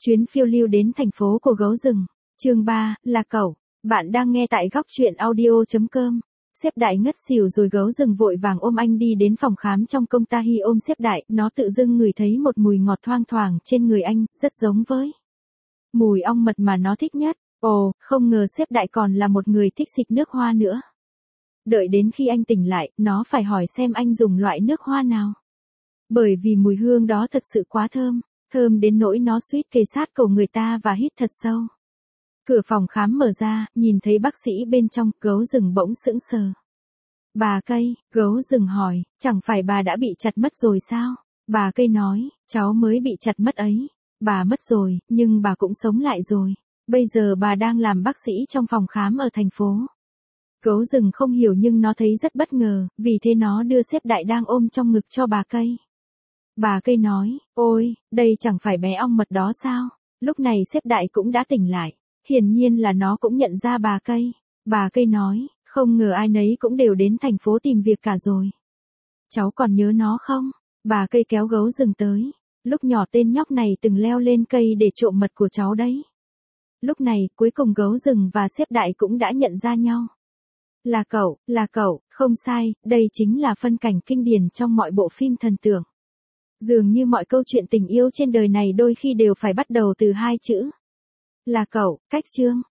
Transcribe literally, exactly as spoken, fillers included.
Chuyến phiêu lưu đến thành phố của gấu rừng. Chương ba, là cẩu. Bạn đang nghe tại góc truyện audio chấm com. Sếp Đại ngất xỉu rồi gấu rừng vội vàng ôm anh đi đến phòng khám trong công ta hi ôm Sếp Đại, nó tự dưng ngửi thấy một mùi ngọt thoang thoảng trên người anh, rất giống với mùi ong mật mà nó thích nhất. Ồ, không ngờ Sếp Đại còn là một người thích xịt nước hoa nữa. Đợi đến khi anh tỉnh lại, nó phải hỏi xem anh dùng loại nước hoa nào. Bởi vì mùi hương đó thật sự quá thơm, thơm đến nỗi nó suýt kề sát cổ người ta và hít thật sâu. Cửa phòng khám mở ra, nhìn thấy bác sĩ bên trong, gấu rừng bỗng sững sờ. Bà Cây, gấu rừng hỏi, chẳng phải bà đã bị chặt mất rồi sao? Bà Cây nói, cháu mới bị chặt mất ấy. Bà mất rồi, nhưng bà cũng sống lại rồi. Bây giờ bà đang làm bác sĩ trong phòng khám ở thành phố. Gấu rừng không hiểu nhưng nó thấy rất bất ngờ, vì thế nó đưa Sếp Đại đang ôm trong ngực cho bà Cây. Bà Cây nói, ôi, đây chẳng phải bé ong mật đó sao? Lúc này Sếp Đại cũng đã tỉnh lại. Hiển nhiên là nó cũng nhận ra bà Cây. Bà Cây nói, không ngờ ai nấy cũng đều đến thành phố tìm việc cả rồi. Cháu còn nhớ nó không? Bà Cây kéo gấu rừng tới. Lúc nhỏ tên nhóc này từng leo lên cây để trộm mật của cháu đấy. Lúc này, cuối cùng gấu rừng và Sếp Đại cũng đã nhận ra nhau. Là cậu, là cậu, không sai, đây chính là phân cảnh kinh điển trong mọi bộ phim thần tượng. Dường như mọi câu chuyện tình yêu trên đời này đôi khi đều phải bắt đầu từ hai chữ. Là cậu, cách chương.